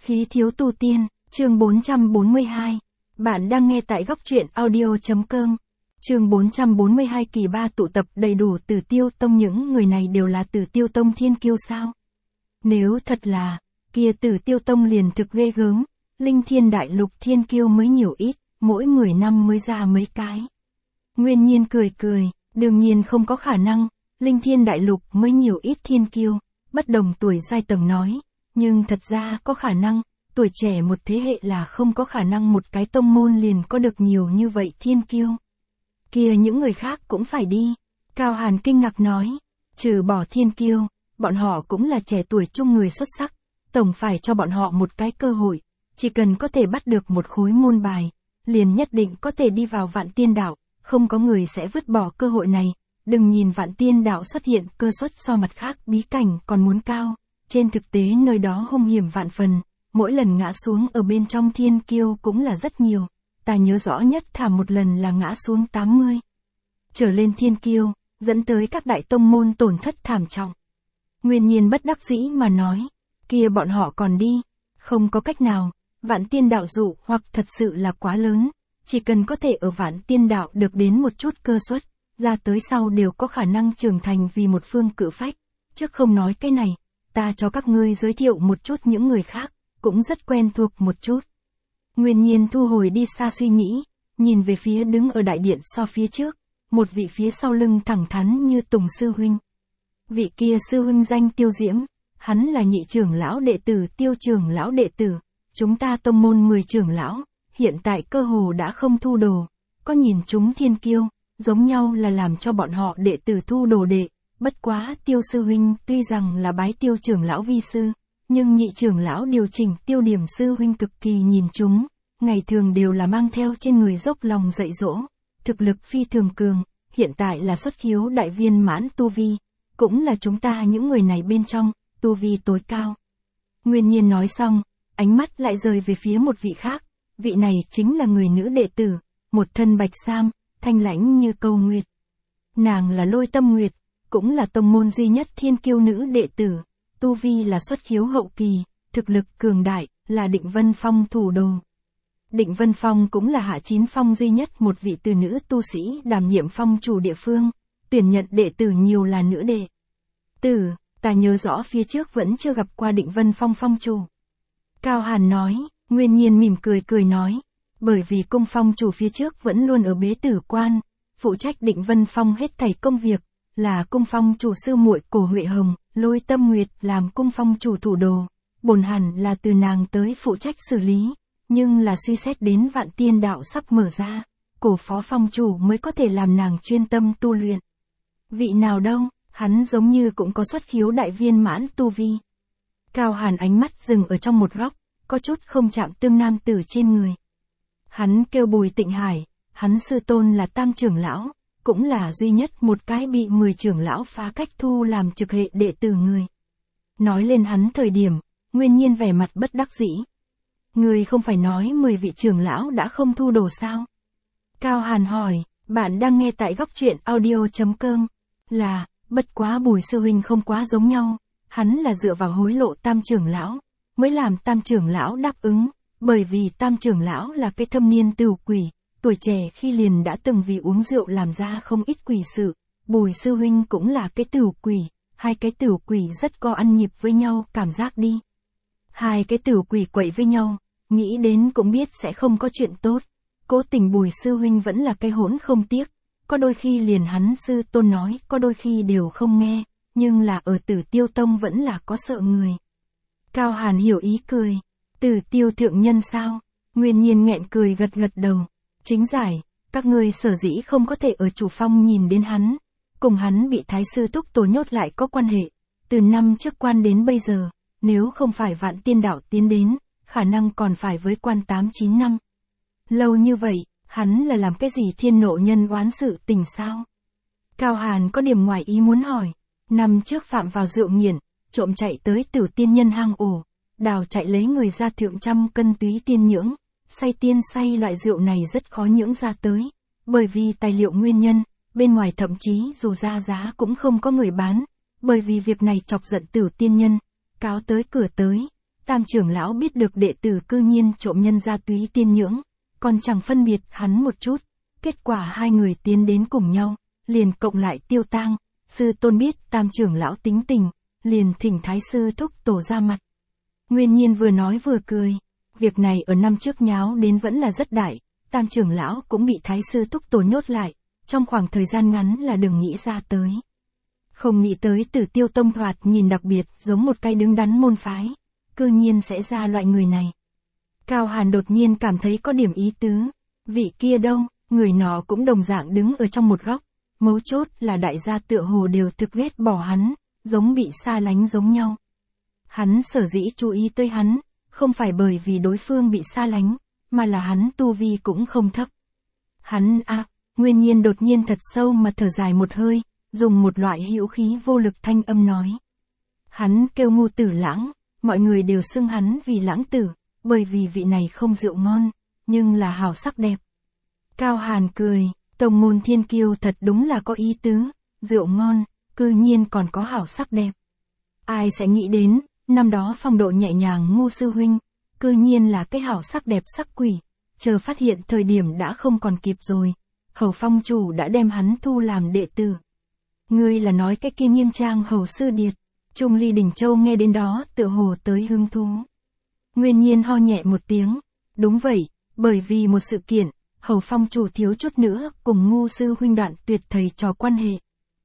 Khí thiếu tu tiên, chương 442. Bạn đang nghe tại góc truyện audio.com. Chương 442 kỳ 3 tụ tập đầy đủ Tử Tiêu Tông, những người này đều là Tử Tiêu Tông thiên kiêu sao? Nếu thật là, kia Tử Tiêu Tông liền thực ghê gớm, Linh Thiên Đại Lục thiên kiêu mới nhiều ít, mỗi 10 năm mới ra mấy cái. Nguyên Nhiên cười cười, đương nhiên không có khả năng, Linh Thiên Đại Lục mới nhiều ít thiên kiêu, bất đồng tuổi giai tầng nói. Nhưng thật ra có khả năng, tuổi trẻ một thế hệ là không có khả năng một cái tông môn liền có được nhiều như vậy thiên kiêu. Kia những người khác cũng phải đi. Cao Hàn kinh ngạc nói, trừ bỏ thiên kiêu, bọn họ cũng là trẻ tuổi trung người xuất sắc, tổng phải cho bọn họ một cái cơ hội, chỉ cần có thể bắt được một khối môn bài, liền nhất định có thể đi vào Vạn Tiên Đạo, không có người sẽ vứt bỏ cơ hội này. Đừng nhìn Vạn Tiên Đạo xuất hiện cơ suất so mặt khác bí cảnh còn muốn cao. Trên thực tế nơi đó hung hiểm vạn phần, mỗi lần ngã xuống ở bên trong thiên kiêu cũng là rất nhiều, ta nhớ rõ nhất thảm một lần là ngã xuống 80 trở lên thiên kiêu, dẫn tới các đại tông môn tổn thất thảm trọng. Nguyên Nhiên bất đắc dĩ mà nói, kia bọn họ còn đi, không có cách nào, Vạn Tiên Đạo dụ hoặc thật sự là quá lớn, chỉ cần có thể ở Vạn Tiên Đạo được đến một chút cơ suất, ra tới sau đều có khả năng trưởng thành vì một phương cự phách, trước không nói cái này. Ta cho các ngươi giới thiệu một chút những người khác, cũng rất quen thuộc một chút. Nguyên Nhiên thu hồi đi xa suy nghĩ, nhìn về phía đứng ở đại điện so phía trước, một vị phía sau lưng thẳng thắn như Tùng sư huynh. Vị kia sư huynh danh Tiêu Diễm, hắn là nhị trưởng lão đệ tử Tiêu trưởng lão đệ tử, chúng ta tông môn 10 trưởng lão, hiện tại cơ hồ đã không thu đồ, có nhìn chúng thiên kiêu, giống nhau là làm cho bọn họ đệ tử thu đồ đệ. Bất quá Tiêu sư huynh tuy rằng là bái Tiêu trưởng lão vi sư, nhưng nhị trưởng lão điều chỉnh Tiêu điểm sư huynh cực kỳ nhìn chúng, ngày thường đều là mang theo trên người dốc lòng dạy dỗ, thực lực phi thường cường, hiện tại là xuất khiếu đại viên mãn tu vi, cũng là chúng ta những người này bên trong, tu vi tối cao. Nguyên Nhiên nói xong, ánh mắt lại rời về phía một vị khác, vị này chính là người nữ đệ tử, một thân bạch sam, thanh lãnh như câu nguyệt. Nàng là Lôi Tâm Nguyệt, cũng là tông môn duy nhất thiên kiêu nữ đệ tử, tu vi là xuất khiếu hậu kỳ, thực lực cường đại, là Định Vân Phong thủ đồ. Định Vân Phong cũng là Hạ Chín Phong duy nhất một vị từ nữ tu sĩ đảm nhiệm phong chủ địa phương, tuyển nhận đệ tử nhiều là nữ đệ tử, ta nhớ rõ phía trước vẫn chưa gặp qua Định Vân Phong phong chủ. Cao Hàn nói, Nguyên Nhiên mỉm cười nói, bởi vì cung phong chủ phía trước vẫn luôn ở bế tử quan, phụ trách Định Vân Phong hết thảy công việc. Là cung phong chủ sư muội Cổ Huệ Hồng, Lôi Tâm Nguyệt làm cung phong chủ thủ đồ, bổn hẳn là từ nàng tới phụ trách xử lý, nhưng là suy xét đến Vạn Tiên Đạo sắp mở ra, Cổ phó phong chủ mới có thể làm nàng chuyên tâm tu luyện. Vị nào đâu, hắn giống như cũng có xuất khiếu đại viên mãn tu vi. Cao Hàn ánh mắt dừng ở trong một góc, có chút không chạm tương nam tử trên người. Hắn kêu Bùi Tịnh Hải, hắn sư tôn là Tam trưởng lão. Cũng là duy nhất một cái bị 10 trưởng lão phá cách thu làm trực hệ đệ tử người. Nói lên hắn thời điểm, Nguyên Nhiên vẻ mặt bất đắc dĩ. Người không phải nói 10 vị trưởng lão đã không thu đồ sao? Cao Hàn hỏi, bạn đang nghe tại góc truyện audio.com, là, bất quá Bùi sư huynh không quá giống nhau, hắn là dựa vào hối lộ Tam trưởng lão, mới làm Tam trưởng lão đáp ứng, bởi vì Tam trưởng lão là cái thâm niên tửu quỷ. Tuổi trẻ khi liền đã từng vì uống rượu làm ra không ít quỷ sự, Bùi sư huynh cũng là cái tửu quỷ, hai cái tửu quỷ rất có ăn nhịp với nhau cảm giác đi. Hai cái tửu quỷ quậy với nhau, nghĩ đến cũng biết sẽ không có chuyện tốt, cố tình Bùi sư huynh vẫn là cái hỗn không tiếc, có đôi khi liền hắn sư tôn nói, có đôi khi đều không nghe, nhưng là ở Tử Tiêu Tông vẫn là có sợ người. Cao Hàn hiểu ý cười, Tử Tiêu thượng nhân sao? Nguyên Nhiên nghẹn cười gật đầu. Chính giải, các ngươi sở dĩ không có thể ở chủ phong nhìn đến hắn, cùng hắn bị thái sư Túc Tổ nhốt lại có quan hệ, từ năm trước quan đến bây giờ, nếu không phải Vạn Tiên Đạo tiến đến, khả năng còn phải với quan 8-9 năm. Lâu như vậy, hắn là làm cái gì thiên nộ nhân oán sự tình sao? Cao Hàn có điểm ngoài ý muốn hỏi, năm trước phạm vào rượu nghiện, trộm chạy tới Tử tiên nhân hang ổ, đào chạy lấy người ra thượng trăm cân túy tiên nhưỡng. Say tiên say loại rượu này rất khó nhưỡng ra tới, bởi vì tài liệu nguyên nhân, bên ngoài thậm chí dù ra giá cũng không có người bán, bởi vì việc này chọc giận Tử tiên nhân, cáo tới cửa tới, Tam trưởng lão biết được đệ tử cư nhiên trộm nhân gia túy tiên nhưỡng, còn chẳng phân biệt hắn một chút. Kết quả hai người tiến đến cùng nhau, liền cộng lại Tiêu Tang. Sư tôn biết Tam trưởng lão tính tình, liền thỉnh Thái sư thúc tổ ra mặt. Nguyên Nhiên vừa nói vừa cười. Việc này ở năm trước nháo đến vẫn là rất đại, Tam trưởng lão cũng bị Thái sư thúc tổ nhốt lại, trong khoảng thời gian ngắn là đừng nghĩ ra tới. Không nghĩ tới Tử Tiêu tông thoạt nhìn đặc biệt giống một cái đứng đắn môn phái, cư nhiên sẽ ra loại người này. Cao Hàn đột nhiên cảm thấy có điểm ý tứ. Vị kia đâu, người nọ cũng đồng dạng đứng ở trong một góc, mấu chốt là đại gia tựa hồ đều thực ghét bỏ hắn, giống bị xa lánh giống nhau. Hắn sở dĩ chú ý tới hắn, không phải bởi vì đối phương bị xa lánh, mà là hắn tu vi cũng không thấp. Hắn Nguyên Nhiên đột nhiên thật sâu mà thở dài một hơi, dùng một loại hữu khí vô lực thanh âm nói. Hắn kêu Ngu Tử Lãng, mọi người đều xưng hắn vì Lãng Tử, bởi vì vị này không rượu ngon, nhưng là hảo sắc đẹp. Cao Hàn cười, tông môn thiên kiêu thật đúng là có ý tứ, rượu ngon, cư nhiên còn có hảo sắc đẹp. Ai sẽ nghĩ đến, năm đó phong độ nhẹ nhàng Ngu sư huynh, cư nhiên là cái hảo sắc đẹp sắc quỷ, chờ phát hiện thời điểm đã không còn kịp rồi, Hầu phong chủ đã đem hắn thu làm đệ tử. Ngươi là nói cái kia Nghiêm Trang Hầu sư điệt. Trung Ly Đình Châu nghe đến đó tựa hồ tới hứng thú. Nguyên Nhiên ho nhẹ một tiếng. Đúng vậy, bởi vì một sự kiện, Hầu phong chủ thiếu chút nữa cùng Ngu sư huynh đoạn tuyệt thầy trò quan hệ.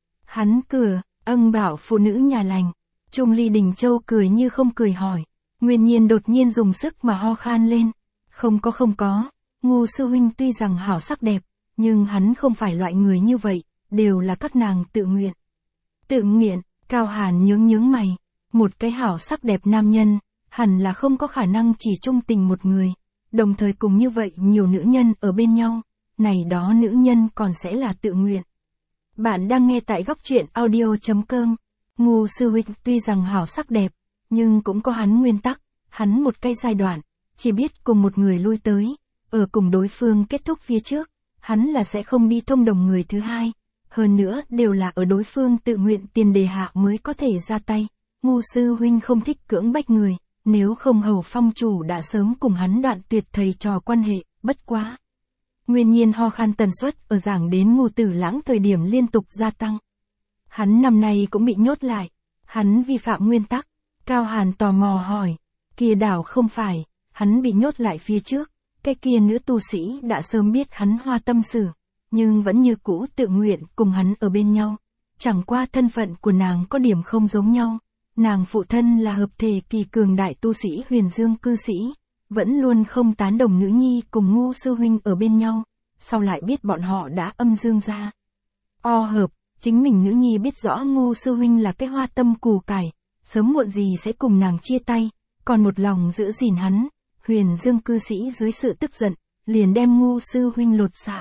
Hắn cửa, bảo phụ nữ nhà lành. Trung Ly Đình Châu cười như không cười hỏi. Nguyên Nhiên đột nhiên dùng sức mà ho khan lên. Không có, Ngu sư huynh tuy rằng hảo sắc đẹp, nhưng hắn không phải loại người như vậy, đều là các nàng tự nguyện. Tự nguyện, Cao Hàn nhướng mày. Một cái hảo sắc đẹp nam nhân, hẳn là không có khả năng chỉ trung tình một người, đồng thời cùng như vậy nhiều nữ nhân ở bên nhau, này đó nữ nhân còn sẽ là tự nguyện. Bạn đang nghe tại góc truyện audio.com. Ngu sư huynh tuy rằng hảo sắc đẹp, nhưng cũng có hắn nguyên tắc, hắn một cái giai đoạn, chỉ biết cùng một người lui tới, ở cùng đối phương kết thúc phía trước, hắn là sẽ không đi thông đồng người thứ hai, hơn nữa đều là ở đối phương tự nguyện tiền đề hạ mới có thể ra tay. Ngu sư huynh không thích cưỡng bách người, nếu không Hầu phong chủ đã sớm cùng hắn đoạn tuyệt thầy trò quan hệ, bất quá. Nguyên Nhiên ho khan tần suất ở giảng đến Ngu Tử Lãng thời điểm liên tục gia tăng. Hắn năm nay cũng bị nhốt lại, hắn vi phạm nguyên tắc. Cao Hàn tò mò hỏi, kia đảo không phải, hắn bị nhốt lại phía trước, cái kia nữ tu sĩ đã sớm biết hắn hoa tâm sự, nhưng vẫn như cũ tự nguyện cùng hắn ở bên nhau. Chẳng qua thân phận của nàng có điểm không giống nhau, nàng phụ thân là hợp thể kỳ cường đại tu sĩ Huyền Dương cư sĩ, vẫn luôn không tán đồng nữ nhi cùng Ngu sư huynh ở bên nhau, sau lại biết bọn họ đã âm dương ra. Hợp, chính mình nữ nhi biết rõ Ngu sư huynh là cái hoa tâm củ cải, sớm muộn gì sẽ cùng nàng chia tay, còn một lòng giữ gìn hắn. Huyền Dương cư sĩ dưới sự tức giận, liền đem Ngu sư huynh lột xả.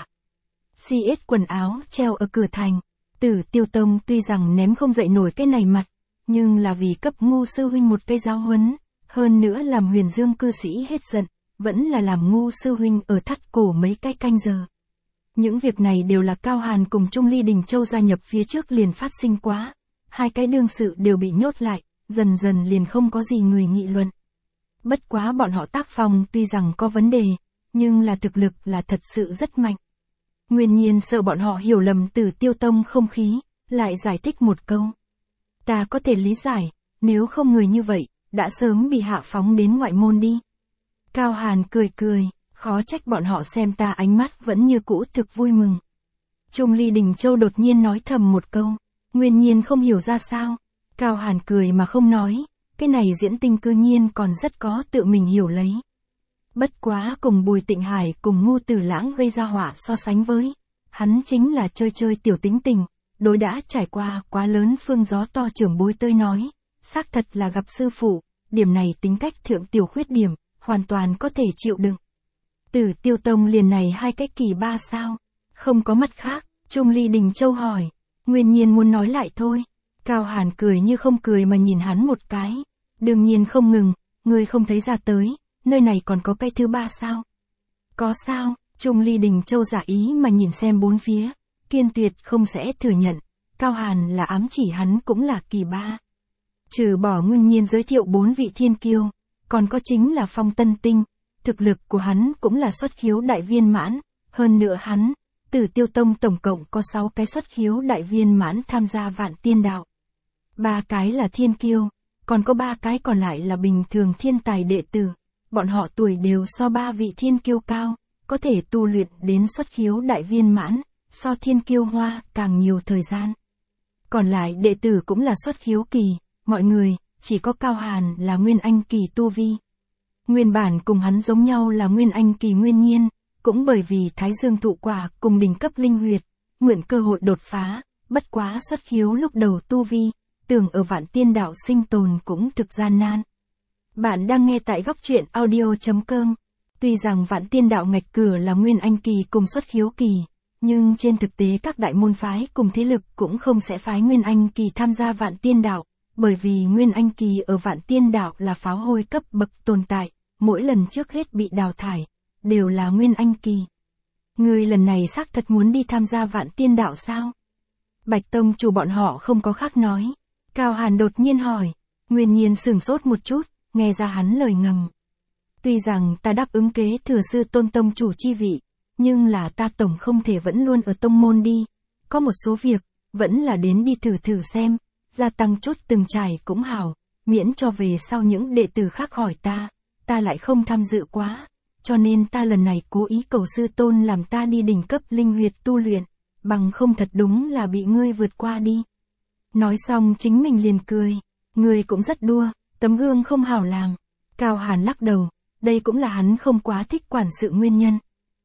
CS quần áo treo ở cửa thành. Tử Tiêu tông tuy rằng ném không dậy nổi cái này mặt, nhưng là vì cấp Ngu sư huynh một cây giáo huấn, hơn nữa làm Huyền Dương cư sĩ hết giận, vẫn là làm Ngu sư huynh ở thắt cổ mấy cái canh giờ. Những việc này đều là Cao Hàn cùng Trung Ly Đình Châu gia nhập phía trước liền phát sinh quá. Hai cái đương sự đều bị nhốt lại, dần dần liền không có gì người nghị luận. Bất quá bọn họ tác phong tuy rằng có vấn đề, nhưng là thực lực là thật sự rất mạnh. Nguyên Nhiên sợ bọn họ hiểu lầm Tử Tiêu tông không khí, lại giải thích một câu. Ta có thể lý giải, nếu không người như vậy, đã sớm bị hạ phóng đến ngoại môn đi. Cao Hàn cười, khó trách bọn họ xem ta ánh mắt vẫn như cũ thực vui mừng. Trung Ly Đình Châu đột nhiên nói thầm một câu, Nguyên Nhiên không hiểu ra sao. Cao Hàn cười mà không nói, cái này diễn tinh cư nhiên còn rất có tự mình hiểu lấy. Bất quá cùng Bùi Tịnh Hải cùng Ngu Tử Lãng gây ra họa so sánh với, hắn chính là chơi tiểu tính tình, đối đã trải qua quá lớn phương gió to trưởng bối tơi nói, xác thật là gặp sư phụ, điểm này tính cách thượng tiểu khuyết điểm, hoàn toàn có thể chịu đựng. Tử Tiêu tông liền này hai cái kỳ ba sao, không có mặt khác. Trung Ly Đình Châu hỏi, Nguyên Nhiên muốn nói lại thôi. Cao Hàn cười như không cười mà nhìn hắn một cái, đương nhiên không ngừng, ngươi không thấy ra tới, nơi này còn có cái thứ ba sao? Có sao? Trung Ly Đình Châu giả ý mà nhìn xem bốn phía, kiên tuyệt không sẽ thừa nhận, Cao Hàn là ám chỉ hắn cũng là kỳ ba. Trừ bỏ Nguyên Nhiên giới thiệu 4 vị thiên kiêu, còn có chính là Phong Tân Tinh, thực lực của hắn cũng là xuất khiếu đại viên mãn, hơn nữa hắn, Tử Tiêu Tông tổng cộng có 6 cái xuất khiếu đại viên mãn tham gia Vạn Tiên Đạo. 3 cái là thiên kiêu, còn có 3 cái còn lại là bình thường thiên tài đệ tử, bọn họ tuổi đều so 3 vị thiên kiêu cao, có thể tu luyện đến xuất khiếu đại viên mãn, so thiên kiêu Hoa càng nhiều thời gian. Còn lại đệ tử cũng là xuất khiếu kỳ, mọi người, chỉ có Cao Hàn là Nguyên Anh kỳ tu vi. Nguyên bản cùng hắn giống nhau là Nguyên Anh kỳ nguyên nhiên, cũng bởi vì Thái Dương thụ quả cùng đỉnh cấp linh huyệt, mượn cơ hội đột phá, bất quá xuất khiếu lúc đầu tu vi, tưởng ở Vạn Tiên Đạo sinh tồn cũng thực gian nan. Bạn đang nghe tại góc truyện audio.com. Tuy rằng Vạn Tiên Đạo ngạch cửa là Nguyên Anh kỳ cùng xuất khiếu kỳ, nhưng trên thực tế các đại môn phái cùng thế lực cũng không sẽ phái Nguyên Anh kỳ tham gia Vạn Tiên Đạo, bởi vì Nguyên Anh kỳ ở Vạn Tiên Đạo là pháo hôi cấp bậc tồn tại, mỗi lần trước hết bị đào thải, đều là Nguyên Anh kỳ. Người lần này xác thật muốn đi tham gia Vạn Tiên Đạo sao? Bạch Tông chủ bọn họ không có khác nói. Cao Hàn đột nhiên hỏi, Nguyên Nhiên sửng sốt một chút, nghe ra hắn lời ngầm. Tuy rằng ta đáp ứng kế thừa sư tôn tông chủ chi vị, nhưng là ta tổng không thể vẫn luôn ở tông môn đi, có một số việc, vẫn là đến đi thử xem, gia tăng chút từng trải cũng hảo, miễn cho về sau những đệ tử khác hỏi ta lại không tham dự quá, cho nên ta lần này cố ý cầu sư tôn làm ta đi đỉnh cấp linh huyệt tu luyện, bằng không thật đúng là bị ngươi vượt qua đi. Nói xong chính mình liền cười, ngươi cũng rất đua, tấm gương không hảo làm. Cao Hàn lắc đầu, đây cũng là hắn không quá thích quản sự nguyên nhân.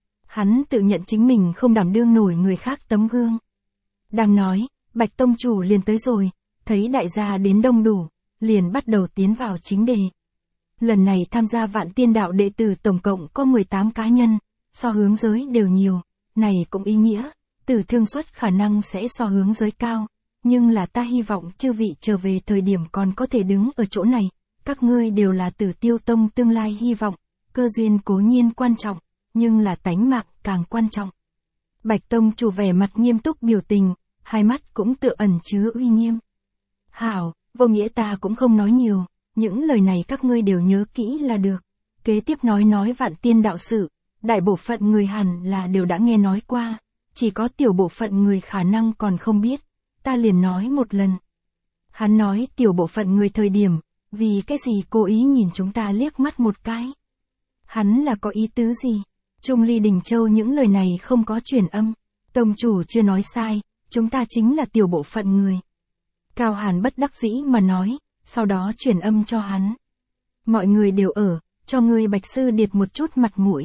Hắn tự nhận chính mình không đảm đương nổi người khác tấm gương. Đang nói, Bạch Tông chủ liền tới rồi, thấy đại gia đến đông đủ, liền bắt đầu tiến vào chính đề. Lần này tham gia Vạn Tiên Đạo đệ tử tổng cộng có 18 cá nhân, so hướng giới đều nhiều, này cũng ý nghĩa, tử thương suất khả năng sẽ so hướng giới cao, nhưng là ta hy vọng chư vị trở về thời điểm còn có thể đứng ở chỗ này, các ngươi đều là Tử Tiêu Tông tương lai hy vọng, cơ duyên cố nhiên quan trọng, nhưng là tánh mạng càng quan trọng. Bạch Tông chủ vẻ mặt nghiêm túc biểu tình, hai mắt cũng tựa ẩn chứa uy nghiêm. Hảo, vô nghĩa ta cũng không nói nhiều, những lời này các ngươi đều nhớ kỹ là được. Kế tiếp nói Vạn Tiên Đạo sự, đại bộ phận người hẳn là đều đã nghe nói qua, chỉ có tiểu bộ phận người khả năng còn không biết, ta liền nói một lần. Hắn nói tiểu bộ phận người thời điểm, vì cái gì cố ý nhìn chúng ta liếc mắt một cái. Hắn là có ý tứ gì? Trung Ly Đình Châu những lời này không có truyền âm, tông chủ chưa nói sai, chúng ta chính là tiểu bộ phận người. Cao Hàn bất đắc dĩ mà nói, sau đó truyền âm cho hắn. Mọi người đều ở, cho ngươi Bạch Sư Điệt một chút mặt mũi.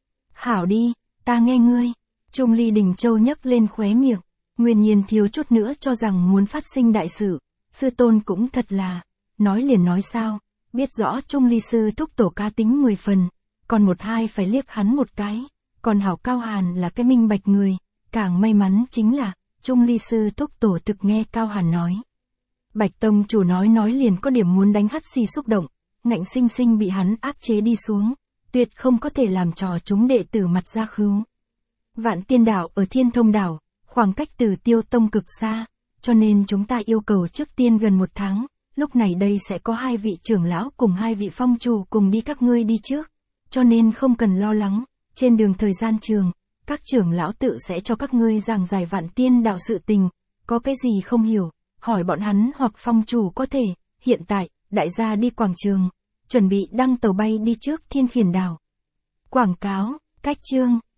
Hảo đi, ta nghe ngươi. Trung Ly Đình Châu nhấc lên khóe miệng, Nguyên Nhiên thiếu chút nữa cho rằng muốn phát sinh đại sự, sư tôn cũng thật là, nói liền nói sao, biết rõ Trung Ly sư thúc tổ cá tính 10 phần, còn một hai phải liếc hắn một cái, còn hảo Cao Hàn là cái minh bạch người, càng may mắn chính là, Trung Ly sư thúc tổ thực nghe Cao Hàn nói. Bạch Tông chủ nói liền có điểm muốn đánh hắt xì xúc động, ngạnh sinh bị hắn áp chế đi xuống, tuyệt không có thể làm trò chúng đệ tử mặt ra khứu. Vạn Tiên Đạo ở Thiên Thông Đảo, khoảng cách Tử Tiêu Tông cực xa, cho nên chúng ta yêu cầu trước tiên gần 1 tháng, lúc này đây sẽ có 2 vị trưởng lão cùng 2 vị phong chủ cùng đi các ngươi đi trước, cho nên không cần lo lắng, trên đường thời gian trường, các trưởng lão tự sẽ cho các ngươi giảng giải Vạn Tiên Đạo sự tình, có cái gì không hiểu, hỏi bọn hắn hoặc phong chủ có thể, hiện tại, đại gia đi quảng trường, chuẩn bị đăng tàu bay đi trước Thiên Khiển Đảo. Quảng cáo, cách chương.